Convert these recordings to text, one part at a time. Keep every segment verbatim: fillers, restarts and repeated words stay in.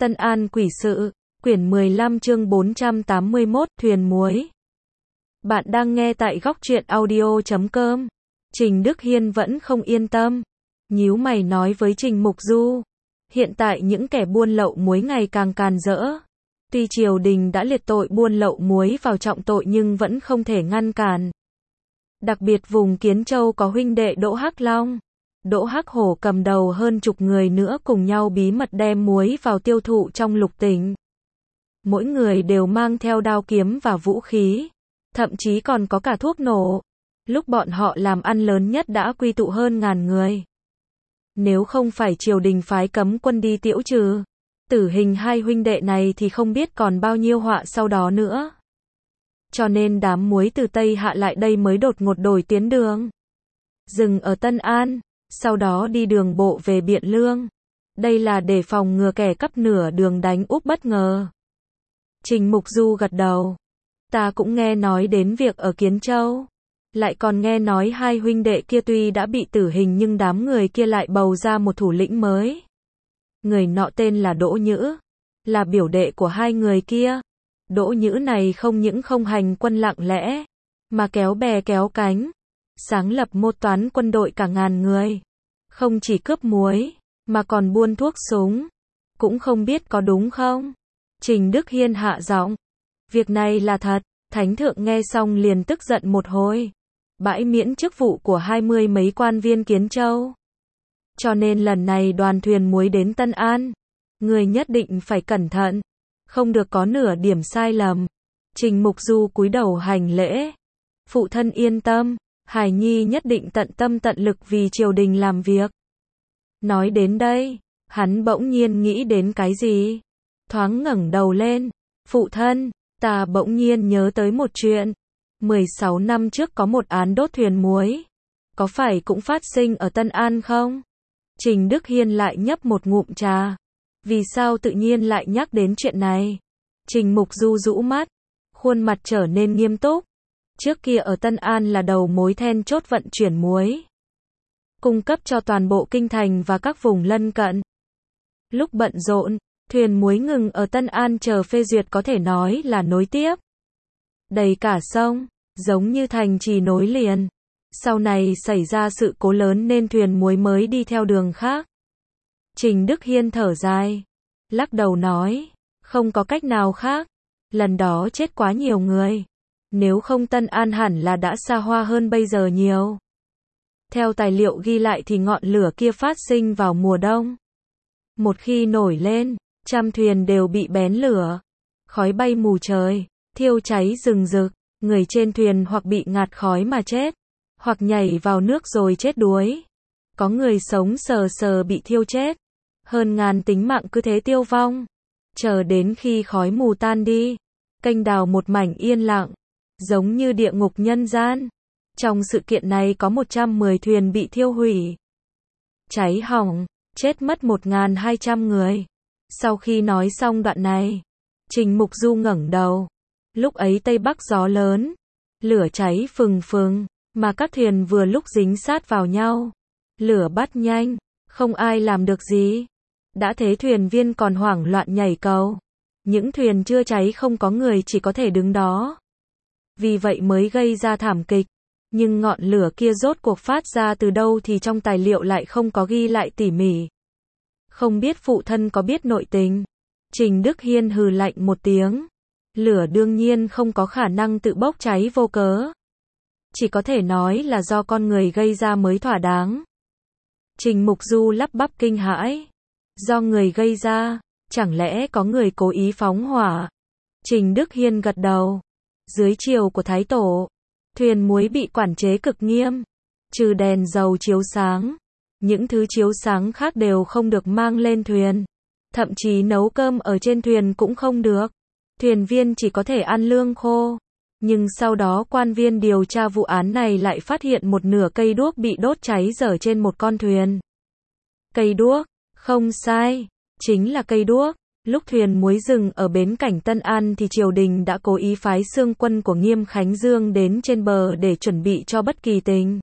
Tân An Quỷ Sự, quyển mười lăm chương bốn trăm tám mươi mốt, thuyền muối. Bạn đang nghe tại góc truyện audio chấm com. Trình Đức Hiên vẫn không yên tâm. Nhíu mày nói với Trình Mục Du. Hiện tại những kẻ buôn lậu muối ngày càng càn rỡ. Tuy triều đình đã liệt tội buôn lậu muối vào trọng tội nhưng vẫn không thể ngăn cản. Đặc biệt vùng Kiến Châu có huynh đệ Đỗ Hắc Long, Đỗ Hắc Hổ cầm đầu hơn chục người nữa cùng nhau bí mật đem muối vào tiêu thụ trong lục tỉnh. Mỗi người đều mang theo đao kiếm và vũ khí, thậm chí còn có cả thuốc nổ. Lúc bọn họ làm ăn lớn nhất đã quy tụ hơn ngàn người. Nếu không phải triều đình phái cấm quân đi tiễu trừ tử hình hai huynh đệ này thì không biết còn bao nhiêu họa sau đó nữa. Cho nên đám muối từ Tây Hạ lại đây mới đột ngột đổi tuyến đường. Dừng ở Tân An, sau đó đi đường bộ về Biện Lương. Đây là để phòng ngừa kẻ cắp nửa đường đánh úp bất ngờ. Trình Mục Du gật đầu. Ta cũng nghe nói đến việc ở Kiến Châu. Lại còn nghe nói hai huynh đệ kia tuy đã bị tử hình nhưng đám người kia lại bầu ra một thủ lĩnh mới. Người nọ tên là Đỗ Nhữ, là biểu đệ của hai người kia. Đỗ Nhữ này không những không hành quân lặng lẽ, mà kéo bè kéo cánh, sáng lập một toán quân đội cả ngàn người. Không chỉ cướp muối, mà còn buôn thuốc súng. Cũng không biết có đúng không? Trình Đức Hiên hạ giọng. Việc này là thật. Thánh thượng nghe xong liền tức giận một hồi. Bãi miễn chức vụ của hai mươi mấy quan viên Kiến Châu. Cho nên lần này đoàn thuyền muối đến Tân An, người nhất định phải cẩn thận, không được có nửa điểm sai lầm. Trình Mục Du cúi đầu hành lễ. Phụ thân yên tâm, Hải Nhi nhất định tận tâm tận lực vì triều đình làm việc. Nói đến đây, hắn bỗng nhiên nghĩ đến cái gì? Thoáng ngẩng đầu lên. Phụ thân, ta bỗng nhiên nhớ tới một chuyện. mười sáu năm trước có một án đốt thuyền muối. Có phải cũng phát sinh ở Tân An không? Trình Đức Hiên lại nhấp một ngụm trà. Vì sao tự nhiên lại nhắc đến chuyện này? Trình Mục Du rũ mắt, khuôn mặt trở nên nghiêm túc. Trước kia ở Tân An là đầu mối then chốt vận chuyển muối, cung cấp cho toàn bộ kinh thành và các vùng lân cận. Lúc bận rộn, thuyền muối ngừng ở Tân An chờ phê duyệt có thể nói là nối tiếp. Đầy cả sông, giống như thành trì nối liền. Sau này xảy ra sự cố lớn nên thuyền muối mới đi theo đường khác. Trình Đức Hiên thở dài, lắc đầu nói, không có cách nào khác. Lần đó chết quá nhiều người. Nếu không Tân An hẳn là đã xa hoa hơn bây giờ nhiều. Theo tài liệu ghi lại thì ngọn lửa kia phát sinh vào mùa đông. Một khi nổi lên, trăm thuyền đều bị bén lửa. Khói bay mù trời, thiêu cháy rừng rực. Người trên thuyền hoặc bị ngạt khói mà chết, hoặc nhảy vào nước rồi chết đuối. Có người sống sờ sờ bị thiêu chết. Hơn ngàn tính mạng cứ thế tiêu vong. Chờ đến khi khói mù tan đi, kênh đào một mảnh yên lặng, giống như địa ngục nhân gian. Trong sự kiện này có một trăm mười thuyền bị thiêu hủy, cháy hỏng, chết mất một nghìn hai trăm người. Sau khi nói xong đoạn này, Trình Mục Du ngẩng đầu. Lúc ấy Tây Bắc gió lớn, lửa cháy phừng phừng, mà các thuyền vừa lúc dính sát vào nhau. Lửa bắt nhanh, không ai làm được gì. Đã thế thuyền viên còn hoảng loạn nhảy cầu. Những thuyền chưa cháy không có người chỉ có thể đứng đó. Vì vậy mới gây ra thảm kịch. Nhưng ngọn lửa kia rốt cuộc phát ra từ đâu thì trong tài liệu lại không có ghi lại tỉ mỉ. Không biết phụ thân có biết nội tình? Trình Đức Hiên hừ lạnh một tiếng. Lửa đương nhiên không có khả năng tự bốc cháy vô cớ. Chỉ có thể nói là do con người gây ra mới thỏa đáng. Trình Mục Du lắp bắp kinh hãi. Do người gây ra, chẳng lẽ có người cố ý phóng hỏa? Trình Đức Hiên gật đầu. Dưới triều của Thái Tổ, thuyền muối bị quản chế cực nghiêm. Trừ đèn dầu chiếu sáng, những thứ chiếu sáng khác đều không được mang lên thuyền. Thậm chí nấu cơm ở trên thuyền cũng không được. Thuyền viên chỉ có thể ăn lương khô. Nhưng sau đó quan viên điều tra vụ án này lại phát hiện một nửa cây đuốc bị đốt cháy dở trên một con thuyền. Cây đuốc, không sai, chính là cây đuốc. Lúc thuyền muối dừng ở bến cảnh Tân An thì triều đình đã cố ý phái xương quân của Nghiêm Khánh Dương đến trên bờ để chuẩn bị cho bất kỳ tình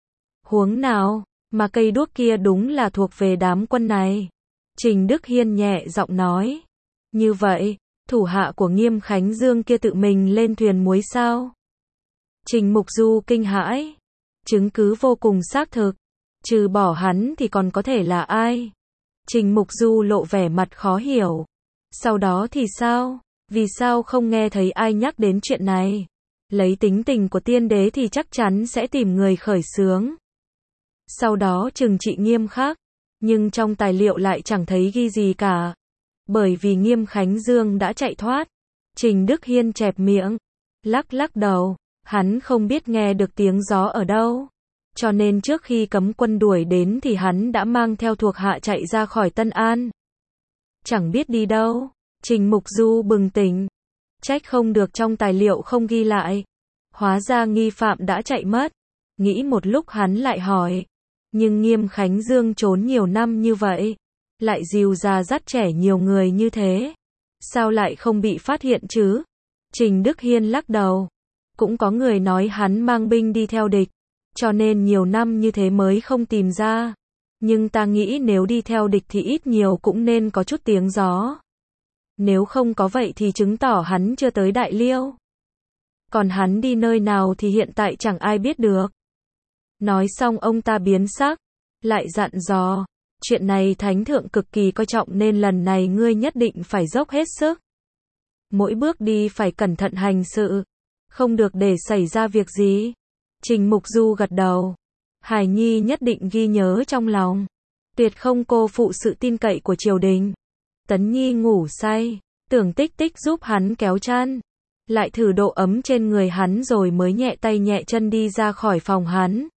huống nào, mà cây đuốc kia đúng là thuộc về đám quân này. Trình Đức Hiên nhẹ giọng nói, Như vậy, thủ hạ của Nghiêm Khánh Dương kia tự mình lên thuyền muối sao? Trình Mục Du kinh hãi. Chứng cứ vô cùng xác thực. Trừ bỏ hắn thì còn có thể là ai? Trình Mục Du lộ vẻ mặt khó hiểu. Sau đó thì sao? Vì sao không nghe thấy ai nhắc đến chuyện này? Lấy tính tình của tiên đế thì chắc chắn sẽ tìm người khởi xướng. Sau đó trừng trị nghiêm khắc. Nhưng trong tài liệu lại chẳng thấy ghi gì cả. Bởi vì Nghiêm Khánh Dương đã chạy thoát. Trình Đức Hiên chẹp miệng. Lắc lắc đầu. Hắn không biết nghe được tiếng gió ở đâu. Cho nên trước khi cấm quân đuổi đến thì hắn đã mang theo thuộc hạ chạy ra khỏi Tân An. Chẳng biết đi đâu. Trình Mục Du bừng tỉnh. Trách không được trong tài liệu không ghi lại. Hóa ra nghi phạm đã chạy mất. Nghĩ một lúc hắn lại hỏi. Nhưng Nghiêm Khánh Dương trốn nhiều năm như vậy. Lại dìu già dắt trẻ nhiều người như thế. Sao lại không bị phát hiện chứ? Trình Đức Hiên lắc đầu. Cũng có người nói hắn mang binh đi theo địch. Cho nên nhiều năm như thế mới không tìm ra. Nhưng ta nghĩ nếu đi theo địch thì ít nhiều cũng nên có chút tiếng gió. Nếu không có vậy thì chứng tỏ hắn chưa tới Đại Liêu. Còn hắn đi nơi nào thì hiện tại chẳng ai biết được. Nói xong ông ta biến sắc. Lại dặn dò. Chuyện này thánh thượng cực kỳ coi trọng nên lần này ngươi nhất định phải dốc hết sức. Mỗi bước đi phải cẩn thận hành sự. Không được để xảy ra việc gì. Trình Mục Du gật đầu. Hải Nhi nhất định ghi nhớ trong lòng. Tuyệt không cô phụ sự tin cậy của triều đình. Tấn Nhi ngủ say. Tưởng Tích Tích giúp hắn kéo chăn. Lại thử độ ấm trên người hắn rồi mới nhẹ tay nhẹ chân đi ra khỏi phòng hắn.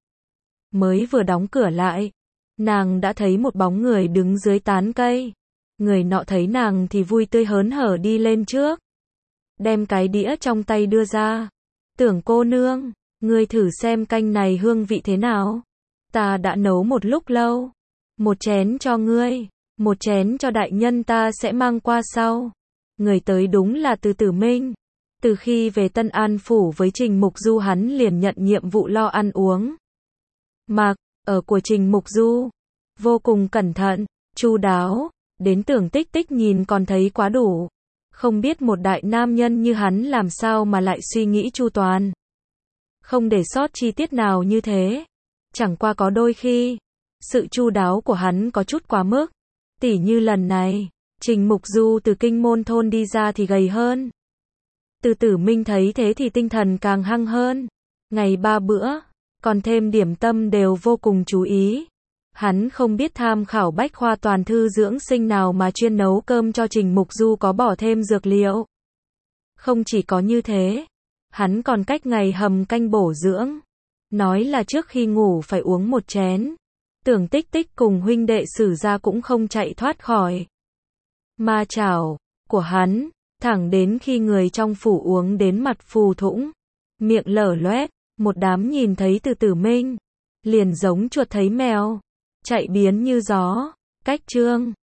Mới vừa đóng cửa lại. Nàng đã thấy một bóng người đứng dưới tán cây. Người nọ thấy nàng thì vui tươi hớn hở đi lên trước. Đem cái đĩa trong tay đưa ra. Tưởng cô nương, ngươi thử xem canh này hương vị thế nào. Ta đã nấu một lúc lâu. Một chén cho ngươi, một chén cho đại nhân ta sẽ mang qua sau. Người tới đúng là Từ Tử Minh. Từ khi về Tân An Phủ với Trình Mục Du hắn liền nhận nhiệm vụ lo ăn uống. Mặc, ở của Trình Mục Du. Vô cùng cẩn thận, chu đáo, đến Tưởng Tích Tích nhìn còn thấy quá đủ. Không biết một đại nam nhân như hắn làm sao mà lại suy nghĩ chu toàn. Không để sót chi tiết nào như thế. Chẳng qua có đôi khi, sự chu đáo của hắn có chút quá mức. Tỉ như lần này, Trình Mục Du từ Kinh Môn Thôn đi ra thì gầy hơn. Từ Tử Minh thấy thế thì tinh thần càng hăng hơn. Ngày ba bữa, còn thêm điểm tâm đều vô cùng chú ý. Hắn không biết tham khảo bách khoa toàn thư dưỡng sinh nào mà chuyên nấu cơm cho Trình Mục Du có bỏ thêm dược liệu. Không chỉ có như thế, hắn còn cách ngày hầm canh bổ dưỡng. Nói là trước khi ngủ phải uống một chén. Tưởng Tích Tích cùng huynh đệ Sử gia cũng không chạy thoát khỏi ma chảo của hắn, thẳng đến khi người trong phủ uống đến mặt phù thủng, miệng lở loét, một đám nhìn thấy Từ Tử Minh, liền giống chuột thấy mèo, chạy biến như gió. Cách chương